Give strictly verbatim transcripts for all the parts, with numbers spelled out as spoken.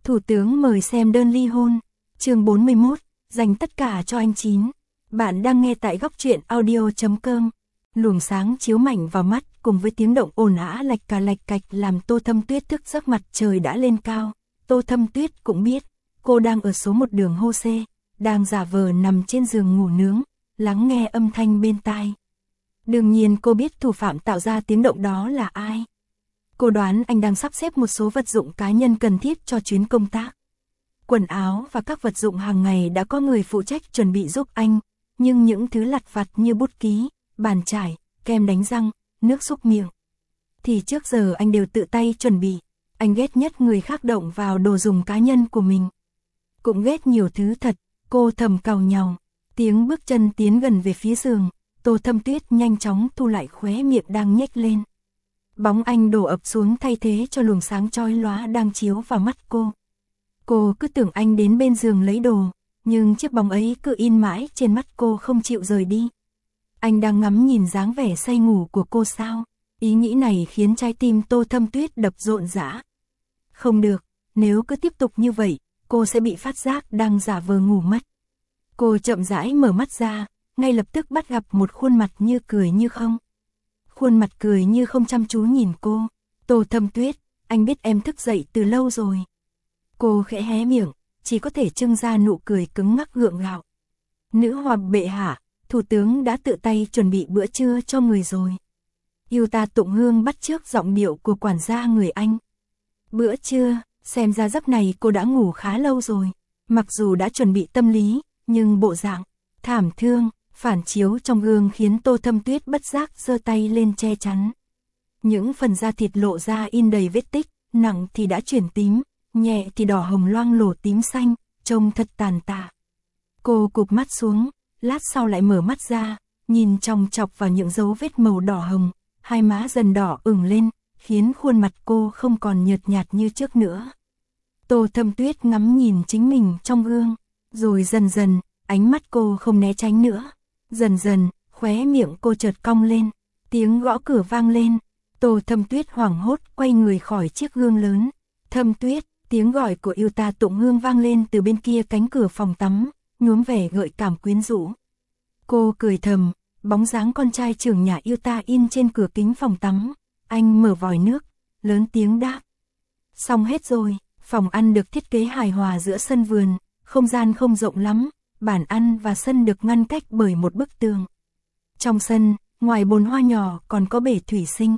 Thủ tướng mời xem đơn ly hôn. Chương bốn mươi mốt, dành tất cả cho anh Chín. Bạn đang nghe tại góc truyện audio chấm com. Luồng sáng chiếu mạnh vào mắt cùng với tiếng động ồn ào lạch cà lạch cạch làm Tô Thâm Tuyết thức giấc. Mặt trời đã lên cao. Tô Thâm Tuyết cũng biết, cô đang ở số một đường hô xê, đang giả vờ nằm trên giường ngủ nướng, lắng nghe âm thanh bên tai. Đương nhiên cô biết thủ phạm tạo ra tiếng động đó là ai. Cô đoán anh đang sắp xếp một số vật dụng cá nhân cần thiết cho chuyến công tác. Quần áo và các vật dụng hàng ngày đã có người phụ trách chuẩn bị giúp anh, nhưng những thứ lặt vặt như bút ký, bàn chải, kem đánh răng, nước súc miệng thì trước giờ anh đều tự tay chuẩn bị. Anh ghét nhất người khác động vào đồ dùng cá nhân của mình. Cũng ghét nhiều thứ thật, cô thầm càu nhàu. Tiếng bước chân tiến gần về phía giường, Tô Thâm Tuyết nhanh chóng thu lại khóe miệng đang nhếch lên. Bóng anh đổ ập xuống thay thế cho luồng sáng chói lóa đang chiếu vào mắt cô. Cô cứ tưởng anh đến bên giường lấy đồ, nhưng chiếc bóng ấy cứ in mãi trên mắt cô không chịu rời đi. Anh đang ngắm nhìn dáng vẻ say ngủ của cô sao? Ý nghĩ này khiến trái tim Tô Thâm Tuyết đập rộn rã. Không được, nếu cứ tiếp tục như vậy, cô sẽ bị phát giác đang giả vờ ngủ mất. Cô chậm rãi mở mắt ra, ngay lập tức bắt gặp một khuôn mặt như cười như không. Khuôn mặt cười như không chăm chú nhìn cô. Tô Thâm Tuyết, anh biết em thức dậy từ lâu rồi. Cô khẽ hé miệng, chỉ có thể trưng ra nụ cười cứng ngắc gượng gạo. Nữ hoàng bệ hạ, thủ tướng đã tự tay chuẩn bị bữa trưa cho người rồi. Yuta Tụng Hương bắt chước giọng điệu của quản gia người Anh. Bữa trưa, xem ra giấc này cô đã ngủ khá lâu rồi. Mặc dù đã chuẩn bị tâm lý, nhưng bộ dạng thảm thương, phản chiếu trong gương khiến Tô Thâm Tuyết bất giác giơ tay lên che chắn. Những phần da thịt lộ ra in đầy vết tích, nặng thì đã chuyển tím, nhẹ thì đỏ hồng loang lổ tím xanh, trông thật tàn tạ. Cô cụp mắt xuống, lát sau lại mở mắt ra, nhìn chòng chọc vào những dấu vết màu đỏ hồng, hai má dần đỏ ửng lên, khiến khuôn mặt cô không còn nhợt nhạt như trước nữa. Tô Thâm Tuyết ngắm nhìn chính mình trong gương, rồi dần dần, ánh mắt cô không né tránh nữa. Dần dần, khóe miệng cô chợt cong lên, tiếng gõ cửa vang lên. Tô Thâm Tuyết hoảng hốt quay người khỏi chiếc gương lớn. Thâm Tuyết, tiếng gọi của Yuta Tụng Hương vang lên từ bên kia cánh cửa phòng tắm, nhuốm vẻ gợi cảm quyến rũ. Cô cười thầm, bóng dáng con trai trưởng nhà Yuta in trên cửa kính phòng tắm. Anh mở vòi nước, lớn tiếng đáp. Xong hết rồi. Phòng ăn được thiết kế hài hòa giữa sân vườn, không gian không rộng lắm, bàn ăn và sân được ngăn cách bởi một bức tường. Trong sân, ngoài bồn hoa nhỏ còn có bể thủy sinh.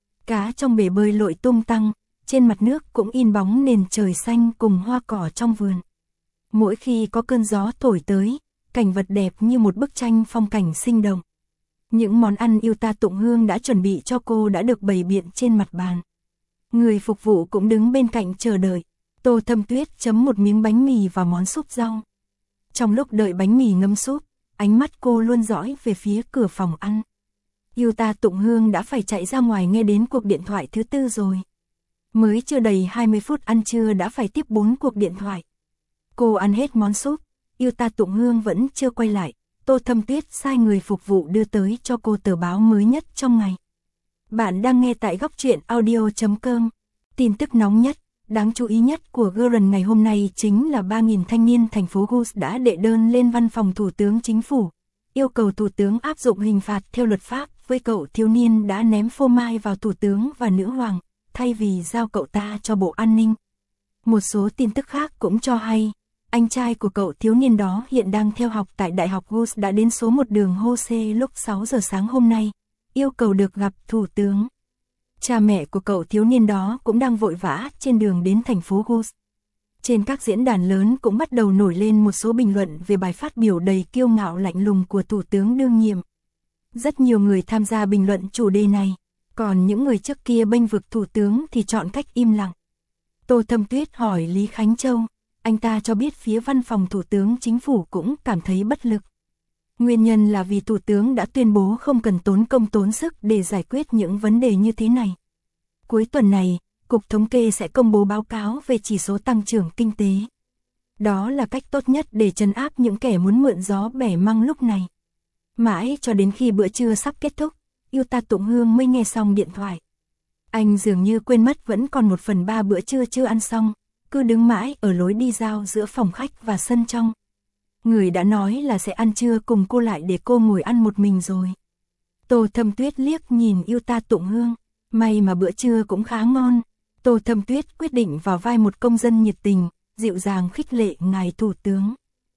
Cá trong bể bơi lội tung tăng, trên mặt nước cũng in bóng nền trời xanh cùng hoa cỏ trong vườn. Mỗi khi có cơn gió thổi tới, cảnh vật đẹp như một bức tranh phong cảnh sinh động. Những món ăn Yuta Tụng Hương đã chuẩn bị cho cô đã được bày biện trên mặt bàn. Người phục vụ cũng đứng bên cạnh chờ đợi. Tô Thâm Tuyết chấm một miếng bánh mì vào món súp rau. Trong lúc đợi bánh mì ngâm súp, ánh mắt cô luôn dõi về phía cửa phòng ăn. Yuta Tụng Hương đã phải chạy ra ngoài nghe đến cuộc điện thoại thứ tư rồi. Mới chưa đầy hai mươi phút ăn trưa đã phải tiếp bốn cuộc điện thoại. Cô ăn hết món súp, Yuta Tụng Hương vẫn chưa quay lại. Tô Thâm Tuyết sai người phục vụ đưa tới cho cô tờ báo mới nhất trong ngày. Bạn đang nghe tại góc truyện audio chấm com. Tin tức nóng nhất, đáng chú ý nhất của Guardian ngày hôm nay chính là ba nghìn thanh niên thành phố Gus đã đệ đơn lên văn phòng Thủ tướng Chính phủ, yêu cầu Thủ tướng áp dụng hình phạt theo luật pháp với cậu thiếu niên đã ném phô mai vào Thủ tướng và Nữ hoàng, thay vì giao cậu ta cho Bộ An ninh. Một số tin tức khác cũng cho hay, anh trai của cậu thiếu niên đó hiện đang theo học tại Đại học Gus đã đến số một đường hô xê lúc sáu giờ sáng hôm nay, yêu cầu được gặp Thủ tướng. Cha mẹ của cậu thiếu niên đó cũng đang vội vã trên đường đến thành phố Gus. Trên các diễn đàn lớn cũng bắt đầu nổi lên một số bình luận về bài phát biểu đầy kiêu ngạo lạnh lùng của Thủ tướng đương nhiệm. Rất nhiều người tham gia bình luận chủ đề này, còn những người trước kia bênh vực Thủ tướng thì chọn cách im lặng. Tô Thâm Tuyết hỏi Lý Khánh Châu, anh ta cho biết phía văn phòng Thủ tướng Chính phủ cũng cảm thấy bất lực. Nguyên nhân là vì Thủ tướng đã tuyên bố không cần tốn công tốn sức để giải quyết những vấn đề như thế này. Cuối tuần này, Cục Thống kê sẽ công bố báo cáo về chỉ số tăng trưởng kinh tế. Đó là cách tốt nhất để trấn áp những kẻ muốn mượn gió bẻ măng lúc này. Mãi cho đến khi bữa trưa sắp kết thúc, Yuta Tụng Hương mới nghe xong điện thoại. Anh dường như quên mất vẫn còn một phần ba bữa trưa chưa ăn xong, cứ đứng mãi ở lối đi giao giữa phòng khách và sân trong. Người đã nói là sẽ ăn trưa cùng cô lại để cô ngồi ăn một mình rồi. Tô Thâm Tuyết liếc nhìn yêu ta Tụng Hương, may mà bữa trưa cũng khá ngon. Tô Thâm Tuyết quyết định vào vai một công dân nhiệt tình, dịu dàng khích lệ ngài thủ tướng.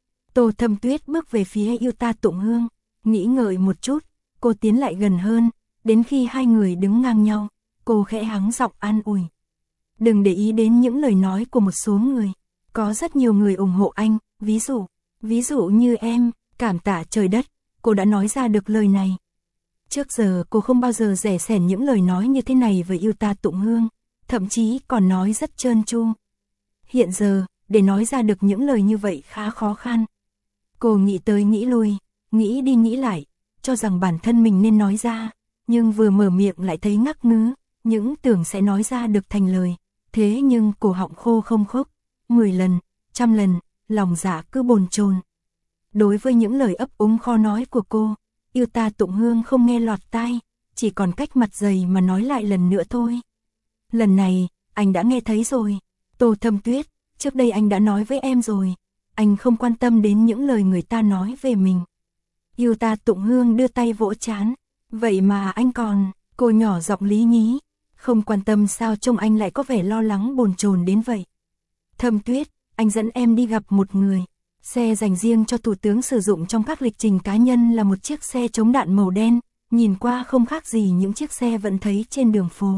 Tô Thâm Tuyết bước về phía yêu ta Tụng Hương, nghĩ ngợi một chút, cô tiến lại gần hơn, đến khi hai người đứng ngang nhau, cô khẽ hắng giọng an ủi. Đừng để ý đến những lời nói của một số người, có rất nhiều người ủng hộ anh, ví dụ, ví dụ như em, cảm tạ trời đất, cô đã nói ra được lời này. Trước giờ cô không bao giờ rẻ sẻn những lời nói như thế này với yêu ta Tụng Hương, thậm chí còn nói rất trơn tru. Hiện giờ, để nói ra được những lời như vậy khá khó khăn. Cô nghĩ tới nghĩ lui, nghĩ đi nghĩ lại, cho rằng bản thân mình nên nói ra, nhưng vừa mở miệng lại thấy ngắc ngứ, những tưởng sẽ nói ra được thành lời. Thế nhưng cổ họng khô không khốc, mười lần, trăm lần, lòng dạ cứ bồn chồn. Đối với những lời ấp úng khó nói của cô, yêu ta Tụng Hương không nghe lọt tai, chỉ còn cách mặt dày mà nói lại lần nữa thôi. Lần này, anh đã nghe thấy rồi, Tô Thâm Tuyết, trước đây anh đã nói với em rồi, anh không quan tâm đến những lời người ta nói về mình. Yêu ta Tụng Hương đưa tay vỗ trán, vậy mà anh còn, cô nhỏ giọng lý nhí, không quan tâm sao trông anh lại có vẻ lo lắng bồn chồn đến vậy. Thâm Tuyết, anh dẫn em đi gặp một người. Xe dành riêng cho thủ tướng sử dụng trong các lịch trình cá nhân là một chiếc xe chống đạn màu đen, nhìn qua không khác gì những chiếc xe vẫn thấy trên đường phố.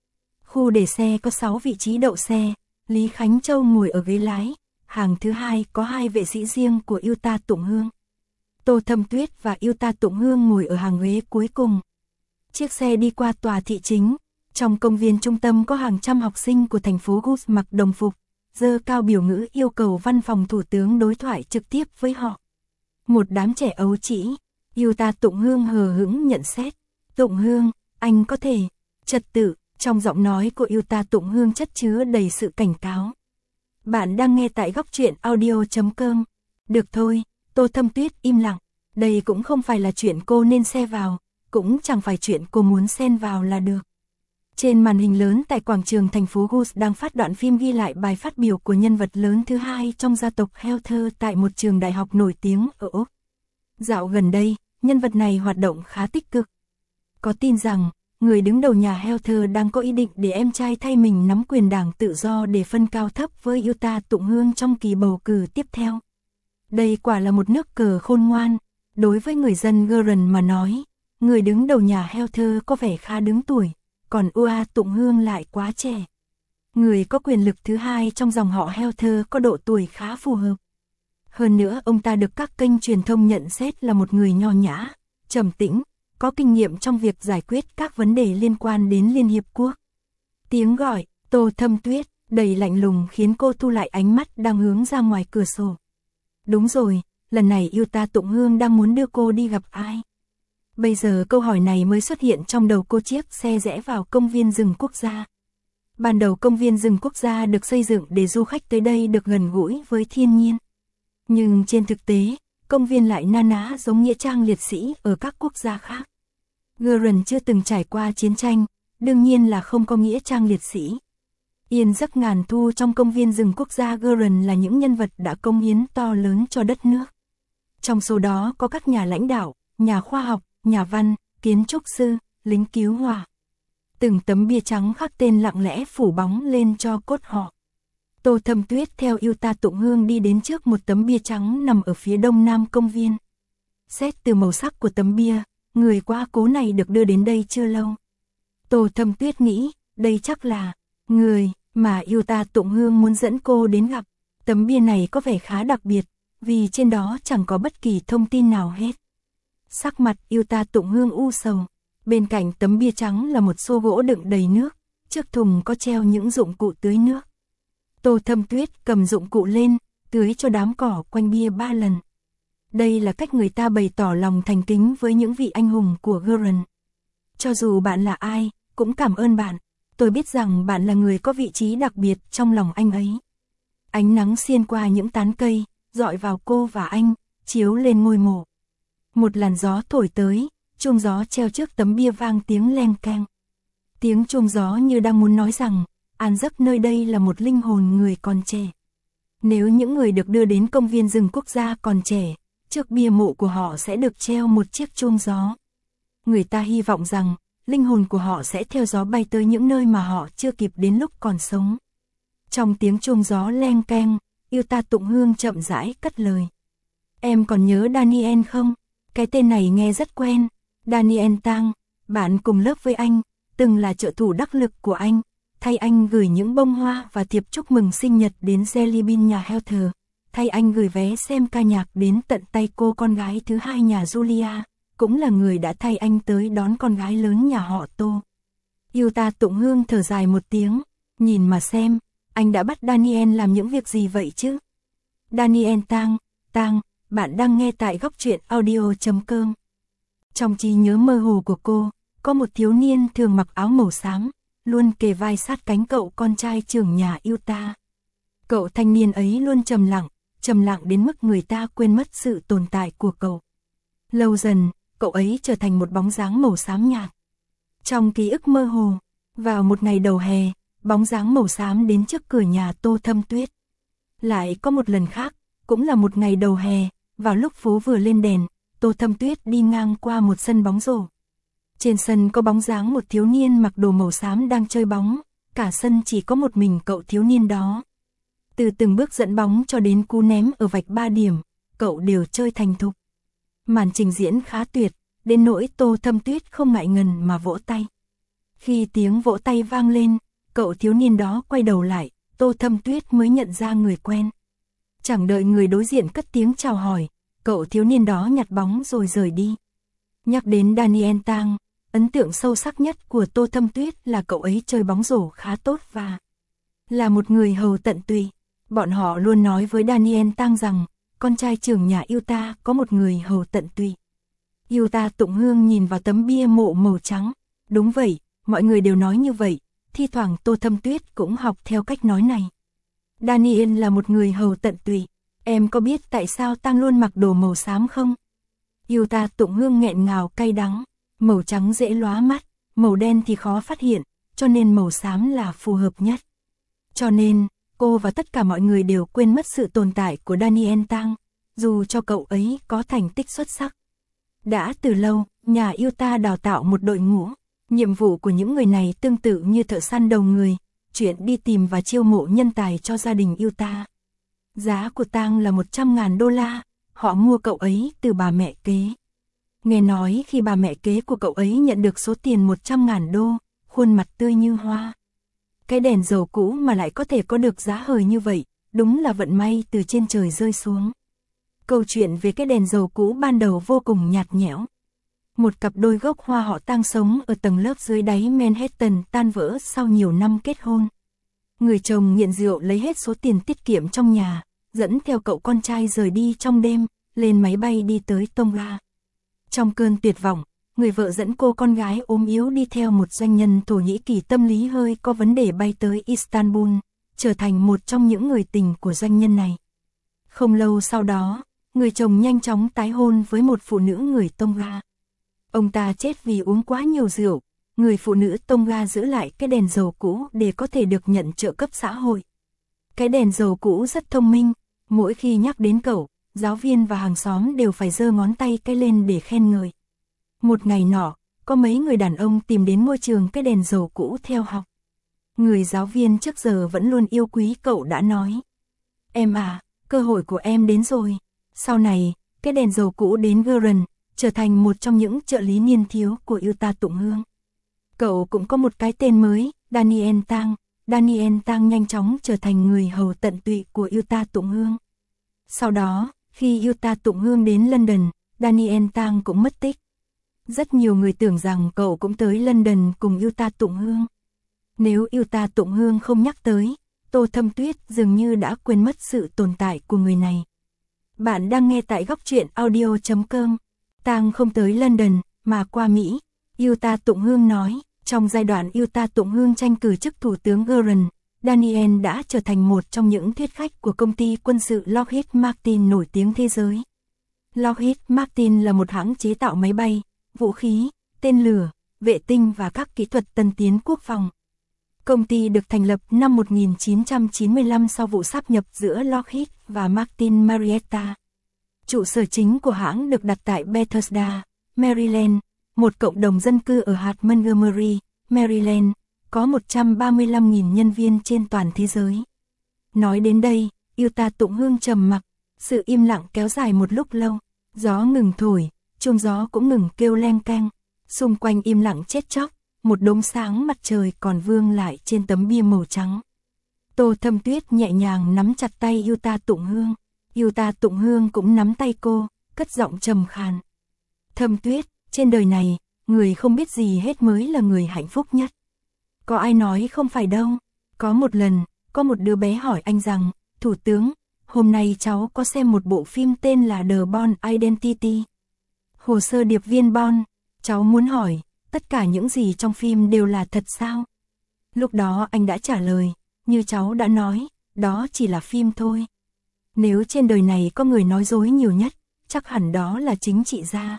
Khu để xe có sáu vị trí đậu xe, Lý Khánh Châu ngồi ở ghế lái, hàng thứ hai có hai vệ sĩ riêng của yêu ta Tụng Hương. Tô Thâm Tuyết và yêu ta Tụng Hương ngồi ở hàng ghế cuối cùng. Chiếc xe đi qua tòa thị chính, trong công viên trung tâm có hàng trăm học sinh của thành phố Gus mặc đồng phục, giơ cao biểu ngữ yêu cầu văn phòng thủ tướng đối thoại trực tiếp với họ. Một đám trẻ ấu trĩ, yêu ta Tụng Hương hờ hững nhận xét. Tụng Hương, anh có thể, trật tự, trong giọng nói của yêu ta Tụng Hương chất chứa đầy sự cảnh cáo. Bạn đang nghe tại góc truyện audio chấm com. Được thôi, Tô Thâm Tuyết im lặng, đây cũng không phải là chuyện cô nên xen vào, cũng chẳng phải chuyện cô muốn xen vào là được. Trên màn hình lớn tại quảng trường thành phố Gus đang phát đoạn phim ghi lại bài phát biểu của nhân vật lớn thứ hai trong gia tộc Heather tại một trường đại học nổi tiếng ở Úc. Dạo gần đây, nhân vật này hoạt động khá tích cực. Có tin rằng, người đứng đầu nhà Heather đang có ý định để em trai thay mình nắm quyền đảng tự do để phân cao thấp với yêu ta Tụng Hương trong kỳ bầu cử tiếp theo. Đây quả là một nước cờ khôn ngoan. Đối với người dân Gurren mà nói, người đứng đầu nhà Heather có vẻ khá đứng tuổi, còn ua Tụng Hương lại quá trẻ. Người có quyền lực thứ hai trong dòng họ Heather có độ tuổi khá phù hợp. Hơn nữa ông ta được các kênh truyền thông nhận xét là một người nho nhã, trầm tĩnh, có kinh nghiệm trong việc giải quyết các vấn đề liên quan đến Liên Hiệp Quốc. Tiếng gọi, Tô Thâm Tuyết, đầy lạnh lùng khiến cô thu lại ánh mắt đang hướng ra ngoài cửa sổ. Đúng rồi, lần này yêu ta Tụng Hương đang muốn đưa cô đi gặp ai? Bây giờ câu hỏi này mới xuất hiện trong đầu cô. Chiếc xe rẽ vào công viên rừng quốc gia. Ban đầu công viên rừng quốc gia được xây dựng để du khách tới đây được gần gũi với thiên nhiên. Nhưng trên thực tế, công viên lại na ná giống nghĩa trang liệt sĩ ở các quốc gia khác. Gurren chưa từng trải qua chiến tranh, đương nhiên là không có nghĩa trang liệt sĩ. Yên giấc ngàn thu trong công viên rừng quốc gia Gurren là những nhân vật đã cống hiến to lớn cho đất nước. Trong số đó có các nhà lãnh đạo, nhà khoa học, nhà văn, kiến trúc sư, lính cứu hỏa. Từng tấm bia trắng khắc tên lặng lẽ phủ bóng lên cho cốt họ. Tô Thâm Tuyết theo yêu ta Tụng Hương đi đến trước một tấm bia trắng nằm ở phía đông nam công viên. Xét từ màu sắc của tấm bia, người quá cố này được đưa đến đây chưa lâu. Tô Thâm Tuyết nghĩ, đây chắc là người mà yêu ta Tụng Hương muốn dẫn cô đến gặp. Tấm bia này có vẻ khá đặc biệt, vì trên đó chẳng có bất kỳ thông tin nào hết. Sắc mặt yêu ta Tụng Hương u sầu. Bên cạnh tấm bia trắng là một xô gỗ đựng đầy nước, trước thùng có treo những dụng cụ tưới nước. Tô Thâm Tuyết cầm dụng cụ lên, tưới cho đám cỏ quanh bia ba lần. Đây là cách người ta bày tỏ lòng thành kính với những vị anh hùng của Gurren. Cho dù bạn là ai, cũng cảm ơn bạn. Tôi biết rằng bạn là người có vị trí đặc biệt trong lòng anh ấy. Ánh nắng xiên qua những tán cây, dọi vào cô và anh, chiếu lên ngôi mộ. Một làn gió thổi tới, chuông gió treo trước tấm bia vang tiếng leng keng. Tiếng chuông gió như đang muốn nói rằng, an giấc nơi đây là một linh hồn người còn trẻ. Nếu những người được đưa đến công viên rừng quốc gia còn trẻ, trước bia mộ của họ sẽ được treo một chiếc chuông gió. Người ta hy vọng rằng, linh hồn của họ sẽ theo gió bay tới những nơi mà họ chưa kịp đến lúc còn sống. Trong tiếng chuông gió leng keng, Yuta Tụng Hương chậm rãi cất lời. Em còn nhớ Daniel không? Cái tên này nghe rất quen. Daniel Tang, bạn cùng lớp với anh, từng là trợ thủ đắc lực của anh, thay anh gửi những bông hoa và thiệp chúc mừng sinh nhật đến Jelly Bean nhà Heather, thay anh gửi vé xem ca nhạc đến tận tay cô con gái thứ hai nhà Julia, cũng là người đã thay anh tới đón con gái lớn nhà họ Tô. Yuta Tụng Hương thở dài một tiếng, nhìn mà xem, anh đã bắt Daniel làm những việc gì vậy chứ? Daniel Tang, Tang, bạn đang nghe tại góc truyện audio chấm com. Trong trí nhớ mơ hồ của cô, có một thiếu niên thường mặc áo màu xám, luôn kề vai sát cánh cậu con trai trưởng nhà Yuta. Cậu thanh niên ấy luôn trầm lặng, trầm lặng đến mức người ta quên mất sự tồn tại của cậu. Lâu dần, cậu ấy trở thành một bóng dáng màu xám nhạt. Trong ký ức mơ hồ, vào một ngày đầu hè, bóng dáng màu xám đến trước cửa nhà Tô Thâm Tuyết. Lại có một lần khác, cũng là một ngày đầu hè, vào lúc phố vừa lên đèn, Tô Thâm Tuyết đi ngang qua một sân bóng rổ. Trên sân có bóng dáng một thiếu niên mặc đồ màu xám đang chơi bóng, cả sân chỉ có một mình cậu thiếu niên đó. Từ từng bước dẫn bóng cho đến cú ném ở vạch ba điểm, cậu đều chơi thành thục. Màn trình diễn khá tuyệt, đến nỗi Tô Thâm Tuyết không ngại ngần mà vỗ tay. Khi tiếng vỗ tay vang lên, cậu thiếu niên đó quay đầu lại, Tô Thâm Tuyết mới nhận ra người quen. Chẳng đợi người đối diện cất tiếng chào hỏi, cậu thiếu niên đó nhặt bóng rồi rời đi. Nhắc đến Daniel Tang, ấn tượng sâu sắc nhất của Tô Thâm Tuyết là cậu ấy chơi bóng rổ khá tốt và là một người hầu tận tụy. Bọn họ luôn nói với Daniel Tang rằng, con trai trưởng nhà Yuta có một người hầu tận tụy. Yuta Tụng Hương nhìn vào tấm bia mộ màu trắng. Đúng vậy, mọi người đều nói như vậy, thi thoảng Tô Thâm Tuyết cũng học theo cách nói này. Daniel là một người hầu tận tụy. Em có biết tại sao Tang luôn mặc đồ màu xám không? Yuta Tụng Hương nghẹn ngào cay đắng. Màu trắng dễ lóa mắt, màu đen thì khó phát hiện, cho nên màu xám là phù hợp nhất. Cho nên, cô và tất cả mọi người đều quên mất sự tồn tại của Daniel Tang, dù cho cậu ấy có thành tích xuất sắc. Đã từ lâu, nhà Yuta đào tạo một đội ngũ, nhiệm vụ của những người này tương tự như thợ săn đầu người, chuyện đi tìm và chiêu mộ nhân tài cho gia đình Yuta. Giá của Tang là một trăm ngàn đô la, họ mua cậu ấy từ bà mẹ kế. Nghe nói khi bà mẹ kế của cậu ấy nhận được số tiền một trăm ngàn đô, khuôn mặt tươi như hoa. Cái đèn dầu cũ mà lại có thể có được giá hời như vậy, đúng là vận may từ trên trời rơi xuống. Câu chuyện về cái đèn dầu cũ ban đầu vô cùng nhạt nhẽo. Một cặp đôi gốc Hoa họ Tang sống ở tầng lớp dưới đáy Manhattan tan vỡ sau nhiều năm kết hôn. Người chồng nghiện rượu lấy hết số tiền tiết kiệm trong nhà, dẫn theo cậu con trai rời đi trong đêm, lên máy bay đi tới Tonga. Trong cơn tuyệt vọng, người vợ dẫn cô con gái ốm yếu đi theo một doanh nhân Thổ Nhĩ Kỳ tâm lý hơi có vấn đề bay tới Istanbul, trở thành một trong những người tình của doanh nhân này. Không lâu sau đó, người chồng nhanh chóng tái hôn với một phụ nữ người Tonga. Ông ta chết vì uống quá nhiều rượu, người phụ nữ Tonga giữ lại cái đèn dầu cũ để có thể được nhận trợ cấp xã hội. Cái đèn dầu cũ rất thông minh, mỗi khi nhắc đến cậu, giáo viên và hàng xóm đều phải giơ ngón tay cái lên để khen ngợi. Một ngày nọ, có mấy người đàn ông tìm đến ngôi trường cái đèn dầu cũ theo học. Người giáo viên trước giờ vẫn luôn yêu quý cậu đã nói. Em à, cơ hội của em đến rồi. Sau này, cái đèn dầu cũ đến Guren, trở thành một trong những trợ lý niên thiếu của Yuta Tụng Hương. Cậu cũng có một cái tên mới, Daniel Tang. Daniel Tang nhanh chóng trở thành người hầu tận tụy của Yuta Tụng Hương. Sau đó, khi Yuta Tụng Hương đến London, Daniel Tang cũng mất tích. Rất nhiều người tưởng rằng cậu cũng tới London cùng Yuta Tụng Hương. Nếu Yuta Tụng Hương không nhắc tới, Tô Thâm Tuyết dường như đã quên mất sự tồn tại của người này. Bạn đang nghe tại góc truyện audio chấm com. Tang không tới London, mà qua Mỹ. Yuta Tụng Hương nói, trong giai đoạn Yuta Tụng Hương tranh cử chức thủ tướng Guren, Daniel đã trở thành một trong những thuyết khách của công ty quân sự Lockheed Martin nổi tiếng thế giới. Lockheed Martin là một hãng chế tạo máy bay, vũ khí, tên lửa, vệ tinh và các kỹ thuật tân tiến quốc phòng. Công ty được thành lập năm một nghìn chín trăm chín mươi lăm sau vụ sáp nhập giữa Lockheed và Martin Marietta. Trụ sở chính của hãng được đặt tại Bethesda, Maryland, một cộng đồng dân cư ở hạt Montgomery, Maryland, có một trăm ba mươi lăm nghìn nhân viên trên toàn thế giới. Nói đến đây, Utah Tụng Hương trầm mặc, sự im lặng kéo dài một lúc lâu, gió ngừng thổi, chuông gió cũng ngừng kêu leng keng, xung quanh im lặng chết chóc, một đốm sáng mặt trời còn vương lại trên tấm bia màu trắng. Tô Thâm Tuyết nhẹ nhàng nắm chặt tay Utah Tụng Hương, Utah Tụng Hương cũng nắm tay cô, cất giọng trầm khàn. Thâm Tuyết, trên đời này, người không biết gì hết mới là người hạnh phúc nhất. Có ai nói không phải đâu. Có một lần, có một đứa bé hỏi anh rằng, Thủ tướng, hôm nay cháu có xem một bộ phim tên là The Bourne Identity. Hồ sơ điệp viên Bourne, cháu muốn hỏi, tất cả những gì trong phim đều là thật sao? Lúc đó anh đã trả lời, như cháu đã nói, đó chỉ là phim thôi. Nếu trên đời này có người nói dối nhiều nhất, chắc hẳn đó là chính trị gia.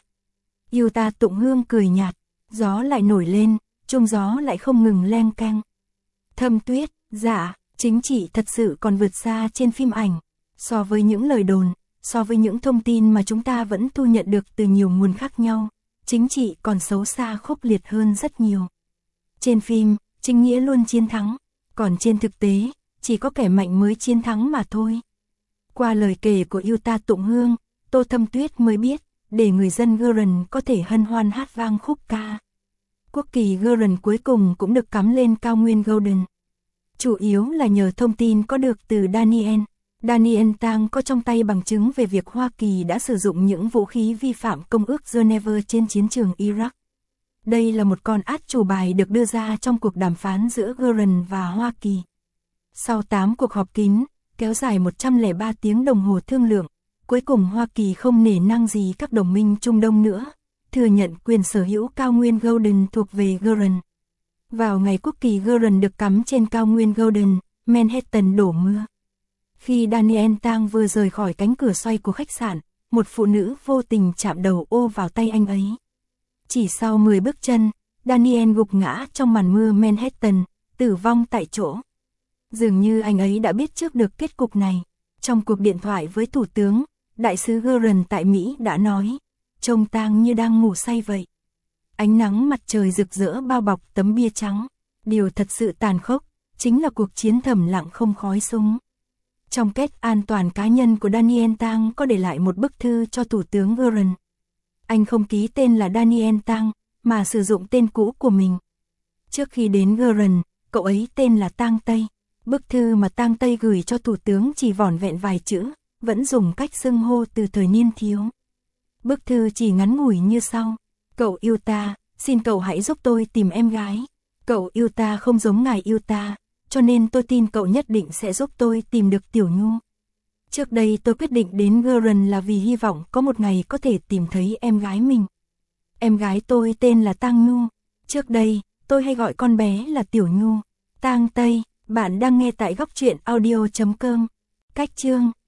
Utah Tụng Hương cười nhạt, gió lại nổi lên, chuông gió lại không ngừng leng keng. Thâm Tuyết, dạ, chính trị thật sự còn vượt xa trên phim ảnh, so với những lời đồn, so với những thông tin mà chúng ta vẫn thu nhận được từ nhiều nguồn khác nhau, chính trị còn xấu xa khốc liệt hơn rất nhiều. Trên phim, chính nghĩa luôn chiến thắng, còn trên thực tế, chỉ có kẻ mạnh mới chiến thắng mà thôi. Qua lời kể của Utah Tụng Hương, Tô Thâm Tuyết mới biết, để người dân Gurren có thể hân hoan hát vang khúc ca. Quốc kỳ Gurren cuối cùng cũng được cắm lên cao nguyên Golden. Chủ yếu là nhờ thông tin có được từ Daniel. Daniel Tang có trong tay bằng chứng về việc Hoa Kỳ đã sử dụng những vũ khí vi phạm Công ước Geneva trên chiến trường Iraq. Đây là một con át chủ bài được đưa ra trong cuộc đàm phán giữa Gurren và Hoa Kỳ. Sau tám cuộc họp kín, kéo dài một trăm lẻ ba tiếng đồng hồ thương lượng, cuối cùng Hoa Kỳ không nể nang gì các đồng minh Trung Đông nữa, thừa nhận quyền sở hữu cao nguyên Golden thuộc về Gurren. Vào ngày quốc kỳ Gurren được cắm trên cao nguyên Golden, Manhattan đổ mưa. Khi Daniel Tang vừa rời khỏi cánh cửa xoay của khách sạn, một phụ nữ vô tình chạm đầu ô vào tay anh ấy. Chỉ sau mười bước chân, Daniel gục ngã trong màn mưa Manhattan, tử vong tại chỗ. Dường như anh ấy đã biết trước được kết cục này. Trong cuộc điện thoại với Thủ tướng, Đại sứ Gurren tại Mỹ đã nói, trông Tang như đang ngủ say vậy. Ánh nắng mặt trời rực rỡ bao bọc tấm bia trắng. Điều thật sự tàn khốc, chính là cuộc chiến thầm lặng không khói súng. Trong kết an toàn cá nhân của Daniel Tang có để lại một bức thư cho Thủ tướng Gurren. Anh không ký tên là Daniel Tang, mà sử dụng tên cũ của mình. Trước khi đến Gurren, cậu ấy tên là Tang Tây. Bức thư mà Tang Tây gửi cho Thủ tướng chỉ vỏn vẹn vài chữ, vẫn dùng cách xưng hô từ thời niên thiếu. Bức thư chỉ ngắn ngủi như sau. Cậu Utah, xin cậu hãy giúp tôi tìm em gái. Cậu Utah không giống ngài Utah, cho nên tôi tin cậu nhất định sẽ giúp tôi tìm được Tiểu Nhu. Trước đây tôi quyết định đến Gurren là vì hy vọng có một ngày có thể tìm thấy em gái mình. Em gái tôi tên là Tang Nhu. Trước đây, tôi hay gọi con bé là Tiểu Nhu. Tang Tây, bạn đang nghe tại góc truyện audio chấm com. Cách chương